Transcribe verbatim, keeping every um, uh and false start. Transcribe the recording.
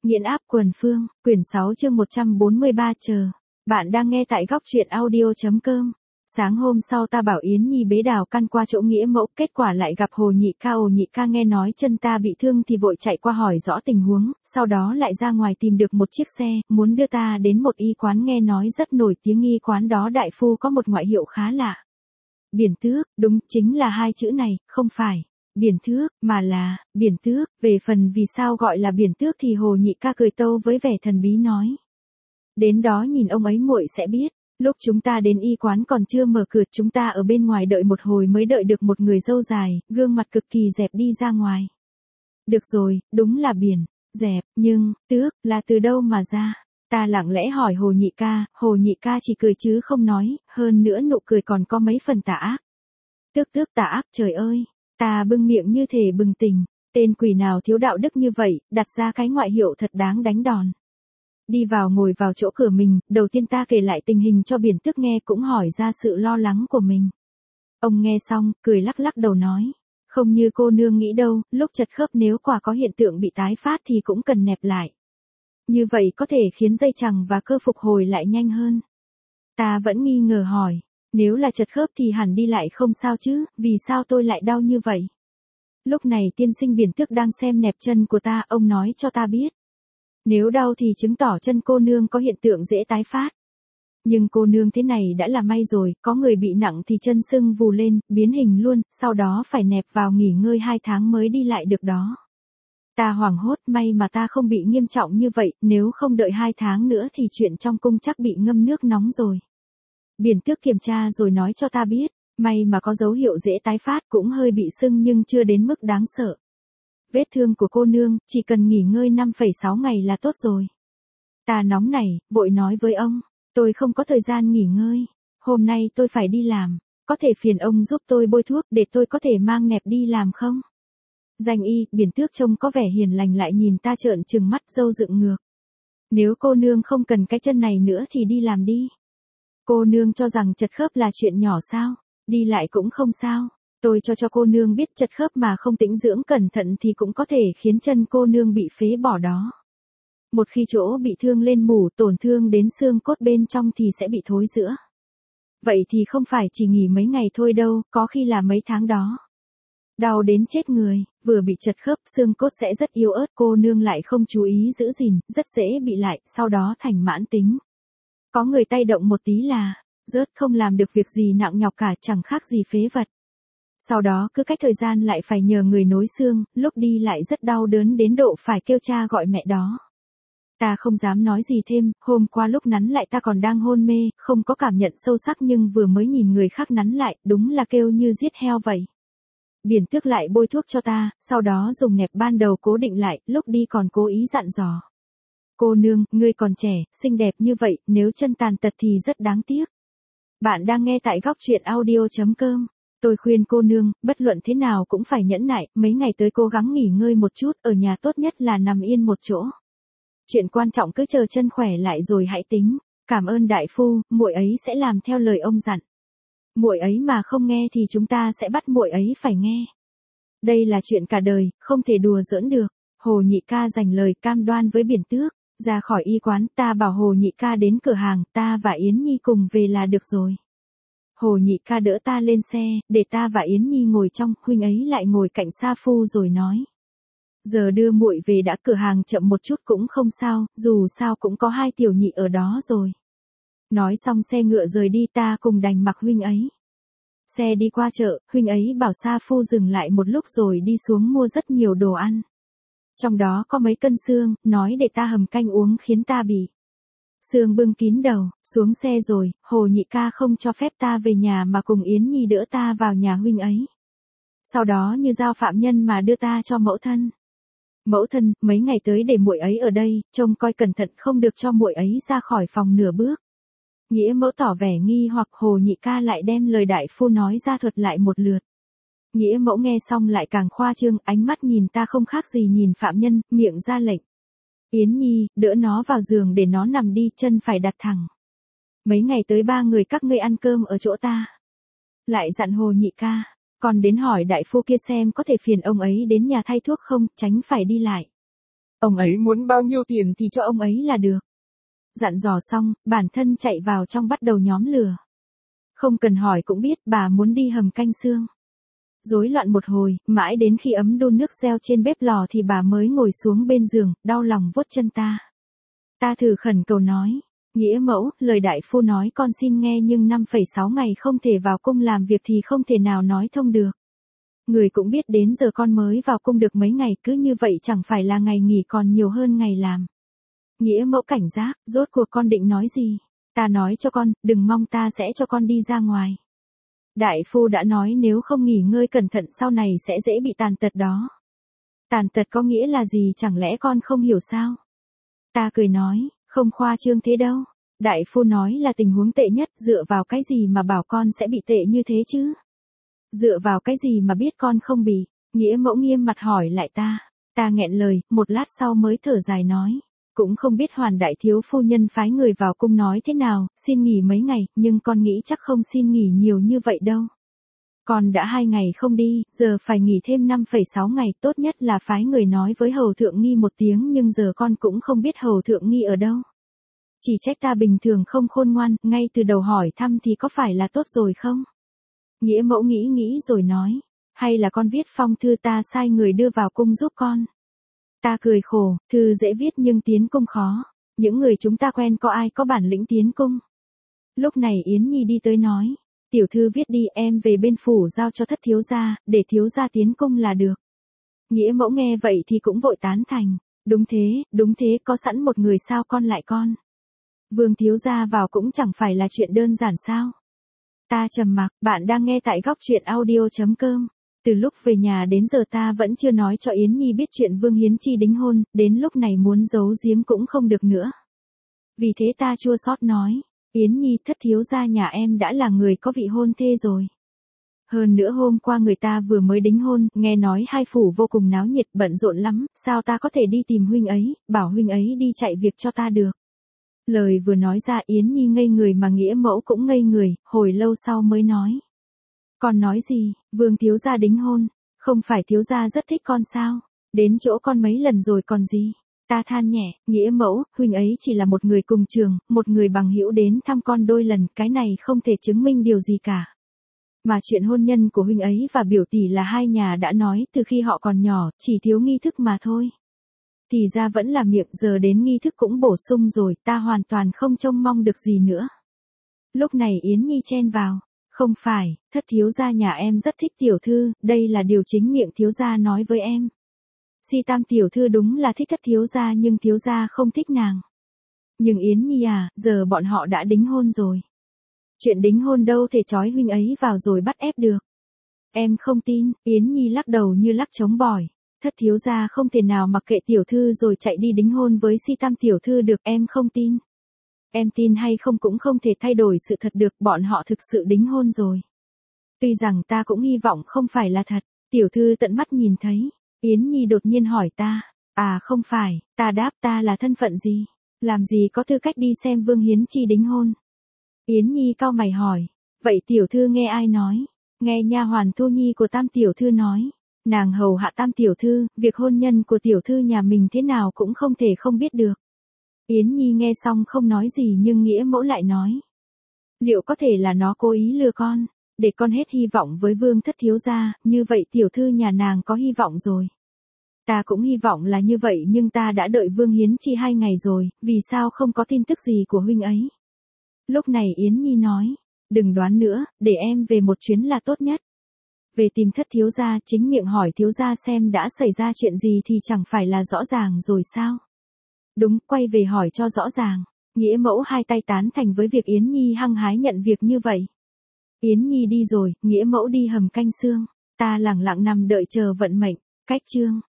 Nghiện áp quần phương, quyển sáu chương một trăm bốn mươi ba chờ. Bạn đang nghe tại góc truyện audio.com. Sáng hôm sau ta bảo Yến Nhi bế Đào Căn qua chỗ Nghĩa Mẫu, kết quả lại gặp Hồ Nhị Ca. Hồ Nhị Ca nghe nói chân ta bị thương thì vội chạy qua hỏi rõ tình huống, sau đó lại ra ngoài tìm được một chiếc xe, muốn đưa ta đến một y quán nghe nói rất nổi tiếng. Y quán đó đại phu có một ngoại hiệu khá lạ. Biển Tước, đúng chính là hai chữ này, không phải Biển Thước, mà là Biển Tước. Về phần vì sao gọi là Biển Tước thì Hồ Nhị Ca cười tâu với vẻ thần bí nói: đến đó nhìn ông ấy muội sẽ biết. Lúc chúng ta đến y quán còn chưa mở cửa, chúng ta ở bên ngoài đợi một hồi mới đợi được một người râu dài, gương mặt cực kỳ dẹp đi ra ngoài. Được rồi, đúng là biển, dẹp, nhưng, tước, là từ đâu mà ra? Ta lặng lẽ hỏi Hồ Nhị Ca, Hồ Nhị Ca chỉ cười chứ không nói, hơn nữa nụ cười còn có mấy phần tà ác. Tước tước tà ác, trời ơi! Ta bưng miệng như thể bừng tỉnh, tên quỷ nào thiếu đạo đức như vậy, đặt ra cái ngoại hiệu thật đáng đánh đòn. Đi vào ngồi vào chỗ cửa mình, đầu tiên ta kể lại tình hình cho Biển Tước nghe, cũng hỏi ra sự lo lắng của mình. Ông nghe xong, cười lắc lắc đầu nói: không như cô nương nghĩ đâu, lúc chật khớp nếu quả có hiện tượng bị tái phát thì cũng cần nẹp lại. Như vậy có thể khiến dây chằng và cơ phục hồi lại nhanh hơn. Ta vẫn nghi ngờ hỏi: nếu là chật khớp thì hẳn đi lại không sao chứ, vì sao tôi lại đau như vậy? Lúc này tiên sinh Biển Tước đang xem nẹp chân của ta, ông nói cho ta biết. Nếu đau thì chứng tỏ chân cô nương có hiện tượng dễ tái phát. Nhưng cô nương thế này đã là may rồi, có người bị nặng thì chân sưng vù lên, biến hình luôn, sau đó phải nẹp vào nghỉ ngơi hai tháng mới đi lại được đó. Ta hoảng hốt, may mà ta không bị nghiêm trọng như vậy, nếu không đợi hai tháng nữa thì chuyện trong cung chắc bị ngâm nước nóng rồi. Biển Tước kiểm tra rồi nói cho ta biết, may mà có dấu hiệu dễ tái phát, cũng hơi bị sưng nhưng chưa đến mức đáng sợ. Vết thương của cô nương, chỉ cần nghỉ ngơi năm phẩy sáu ngày là tốt rồi. Ta nóng nảy, vội nói với ông, tôi không có thời gian nghỉ ngơi, hôm nay tôi phải đi làm, có thể phiền ông giúp tôi bôi thuốc để tôi có thể mang nẹp đi làm không? Danh y, Biển Tước trông có vẻ hiền lành lại nhìn ta trợn trừng mắt râu dựng ngược. Nếu cô nương không cần cái chân này nữa thì đi làm đi. Cô nương cho rằng chật khớp là chuyện nhỏ sao, đi lại cũng không sao. Tôi cho cho cô nương biết chật khớp mà không tĩnh dưỡng cẩn thận thì cũng có thể khiến chân cô nương bị phế bỏ đó. Một khi chỗ bị thương lên mủ, tổn thương đến xương cốt bên trong thì sẽ bị thối rữa. Vậy thì không phải chỉ nghỉ mấy ngày thôi đâu, có khi là mấy tháng đó. Đau đến chết người, vừa bị chật khớp, xương cốt sẽ rất yếu ớt, cô nương lại không chú ý giữ gìn, rất dễ bị lại, sau đó thành mãn tính. Có người tay động một tí là rớt, không làm được việc gì nặng nhọc cả, chẳng khác gì phế vật. Sau đó cứ cách thời gian lại phải nhờ người nối xương, lúc đi lại rất đau đớn đến độ phải kêu cha gọi mẹ đó. Ta không dám nói gì thêm, hôm qua lúc nắn lại ta còn đang hôn mê, không có cảm nhận sâu sắc nhưng vừa mới nhìn người khác nắn lại, đúng là kêu như giết heo vậy. Biển Tước lại bôi thuốc cho ta, sau đó dùng nẹp ban đầu cố định lại, lúc đi còn cố ý dặn dò. Cô nương, ngươi còn trẻ, xinh đẹp như vậy, nếu chân tàn tật thì rất đáng tiếc. Bạn đang nghe tại góc truyện audio.com. Tôi khuyên cô nương, bất luận thế nào cũng phải nhẫn nại, mấy ngày tới cố gắng nghỉ ngơi một chút, ở nhà tốt nhất là nằm yên một chỗ. Chuyện quan trọng cứ chờ chân khỏe lại rồi hãy tính. Cảm ơn đại phu, muội ấy sẽ làm theo lời ông dặn. Muội ấy mà không nghe thì chúng ta sẽ bắt muội ấy phải nghe. Đây là chuyện cả đời, không thể đùa giỡn được. Hồ Nhị Ca dành lời cam đoan với Biển Tước. Ra khỏi y quán, ta bảo Hồ Nhị Ca đến cửa hàng, ta và Yến Nhi cùng về là được rồi. Hồ Nhị Ca đỡ ta lên xe, để ta và Yến Nhi ngồi trong, huynh ấy lại ngồi cạnh sa phu rồi nói: giờ đưa muội về đã, cửa hàng chậm một chút cũng không sao, dù sao cũng có hai tiểu nhị ở đó rồi. Nói xong xe ngựa rời đi, ta cùng đành mặc huynh ấy. Xe đi qua chợ, huynh ấy bảo sa phu dừng lại một lúc rồi đi xuống mua rất nhiều đồ ăn. Trong đó có mấy cân xương, nói để ta hầm canh uống khiến ta bị xương bưng kín đầu. Xuống xe rồi, Hồ Nhị Ca không cho phép ta về nhà mà cùng Yến Nhi đỡ ta vào nhà huynh ấy. Sau đó như giao phạm nhân mà đưa ta cho mẫu thân. Mẫu thân, mấy ngày tới để muội ấy ở đây, trông coi cẩn thận, không được cho muội ấy ra khỏi phòng nửa bước. Nghĩa Mẫu tỏ vẻ nghi hoặc, Hồ Nhị Ca lại đem lời đại phu nói ra thuật lại một lượt. Nghĩa Mẫu nghe xong lại càng khoa trương, ánh mắt nhìn ta không khác gì nhìn phạm nhân, miệng ra lệnh: Yến Nhi, đỡ nó vào giường để nó nằm đi, chân phải đặt thẳng. Mấy ngày tới ba người các ngươi ăn cơm ở chỗ ta. Lại dặn Hồ Nhị Ca, còn đến hỏi đại phu kia xem có thể phiền ông ấy đến nhà thay thuốc không, tránh phải đi lại. Ông ấy muốn bao nhiêu tiền thì cho ông ấy là được. Dặn dò xong, bản thân chạy vào trong bắt đầu nhóm lửa. Không cần hỏi cũng biết bà muốn đi hầm canh xương. Rối loạn một hồi, mãi đến khi ấm đun nước reo trên bếp lò thì bà mới ngồi xuống bên giường, đau lòng vuốt chân ta. Ta thử khẩn cầu nói, nghĩa mẫu, lời đại phu nói con xin nghe nhưng năm phẩy sáu ngày không thể vào cung làm việc thì không thể nào nói thông được. Người cũng biết đến giờ con mới vào cung được mấy ngày, cứ như vậy chẳng phải là ngày nghỉ còn nhiều hơn ngày làm. Nghĩa mẫu cảnh giác, rốt cuộc con định nói gì? Ta nói cho con, đừng mong ta sẽ cho con đi ra ngoài. Đại phu đã nói nếu không nghỉ ngơi cẩn thận sau này sẽ dễ bị tàn tật đó. Tàn tật có nghĩa là gì chẳng lẽ con không hiểu sao? Ta cười nói, không khoa trương thế đâu. Đại phu nói là tình huống tệ nhất, dựa vào cái gì mà bảo con sẽ bị tệ như thế chứ? Dựa vào cái gì mà biết con không bị? Nghĩa mẫu nghiêm mặt hỏi lại ta. Ta nghẹn lời, một lát sau mới thở dài nói. Cũng không biết Hoàn đại thiếu phu nhân phái người vào cung nói thế nào, xin nghỉ mấy ngày, nhưng con nghĩ chắc không xin nghỉ nhiều như vậy đâu. Con đã hai ngày không đi, giờ phải nghỉ thêm năm phẩy sáu ngày, tốt nhất là phái người nói với Hầu Thượng Nghi một tiếng nhưng giờ con cũng không biết Hầu Thượng Nghi ở đâu. Chỉ trách ta bình thường không khôn ngoan, ngay từ đầu hỏi thăm thì có phải là tốt rồi không? Nghĩa mẫu nghĩ nghĩ rồi nói, hay là con viết phong thư ta sai người đưa vào cung giúp con. Ta cười khổ, thư dễ viết nhưng tiến cung khó. Những người chúng ta quen có ai có bản lĩnh tiến cung. Lúc này Yến Nhi đi tới nói. Tiểu thư viết đi, em về bên phủ giao cho thất thiếu gia, để thiếu gia tiến cung là được. Nghĩa mẫu nghe vậy thì cũng vội tán thành. Đúng thế, đúng thế, có sẵn một người sao con lại con. Vương thiếu gia vào cũng chẳng phải là chuyện đơn giản sao. Ta trầm mặc, bạn đang nghe tại góc truyện audio chấm com. Từ lúc về nhà đến giờ ta vẫn chưa nói cho Yến Nhi biết chuyện Vương Hiến Chi đính hôn, đến lúc này muốn giấu giếm cũng không được nữa. Vì thế ta chua xót nói, Yến Nhi, thất thiếu gia nhà em đã là người có vị hôn thê rồi. Hơn nữa hôm qua người ta vừa mới đính hôn, nghe nói hai phủ vô cùng náo nhiệt bận rộn lắm, sao ta có thể đi tìm huynh ấy, bảo huynh ấy đi chạy việc cho ta được. Lời vừa nói ra Yến Nhi ngây người mà nghĩa mẫu cũng ngây người, hồi lâu sau mới nói. Con nói gì, Vương thiếu gia đính hôn, không phải thiếu gia rất thích con sao, đến chỗ con mấy lần rồi còn gì. Ta than nhẹ, nghĩa mẫu, huynh ấy chỉ là một người cùng trường, một người bằng hữu đến thăm con đôi lần, cái này không thể chứng minh điều gì cả. Mà chuyện hôn nhân của huynh ấy và biểu tỷ là hai nhà đã nói từ khi họ còn nhỏ, chỉ thiếu nghi thức mà thôi. Thì ra vẫn là miệng, giờ đến nghi thức cũng bổ sung rồi, ta hoàn toàn không trông mong được gì nữa. Lúc này Yến Nhi chen vào. Không phải, thất thiếu gia nhà em rất thích tiểu thư, đây là điều chính miệng thiếu gia nói với em. Si tam tiểu thư đúng là thích thất thiếu gia nhưng thiếu gia không thích nàng. Nhưng Yến Nhi à, giờ bọn họ đã đính hôn rồi. Chuyện đính hôn đâu thể trói huynh ấy vào rồi bắt ép được. Em không tin, Yến Nhi lắc đầu như lắc trống bỏi. Thất thiếu gia không thể nào mặc kệ tiểu thư rồi chạy đi đính hôn với si tam tiểu thư được, em không tin. Em tin hay không cũng không thể thay đổi sự thật được, bọn họ thực sự đính hôn rồi. Tuy rằng ta cũng hy vọng không phải là thật, tiểu thư tận mắt nhìn thấy. Yến Nhi đột nhiên hỏi ta, à không phải, ta đáp ta là thân phận gì, làm gì có tư cách đi xem Vương Hiến Chi đính hôn. Yến Nhi cau mày hỏi, vậy tiểu thư nghe ai nói, nghe nha hoàn Thu Nhi của tam tiểu thư nói, nàng hầu hạ tam tiểu thư, việc hôn nhân của tiểu thư nhà mình thế nào cũng không thể không biết được. Yến Nhi nghe xong không nói gì nhưng nghĩa mẫu lại nói. Liệu có thể là nó cố ý lừa con, để con hết hy vọng với Vương thất thiếu gia, như vậy tiểu thư nhà nàng có hy vọng rồi. Ta cũng hy vọng là như vậy nhưng ta đã đợi Vương Hiến Chi hai ngày rồi, vì sao không có tin tức gì của huynh ấy. Lúc này Yến Nhi nói, đừng đoán nữa, để em về một chuyến là tốt nhất. Về tìm thất thiếu gia, chính miệng hỏi thiếu gia xem đã xảy ra chuyện gì thì chẳng phải là rõ ràng rồi sao. Đúng, quay về hỏi cho rõ ràng. Nghĩa mẫu hai tay tán thành với việc Yến Nhi hăng hái nhận việc như vậy. Yến Nhi đi rồi, nghĩa mẫu đi hầm canh xương. Ta lẳng lặng nằm đợi chờ vận mệnh. Cách chương.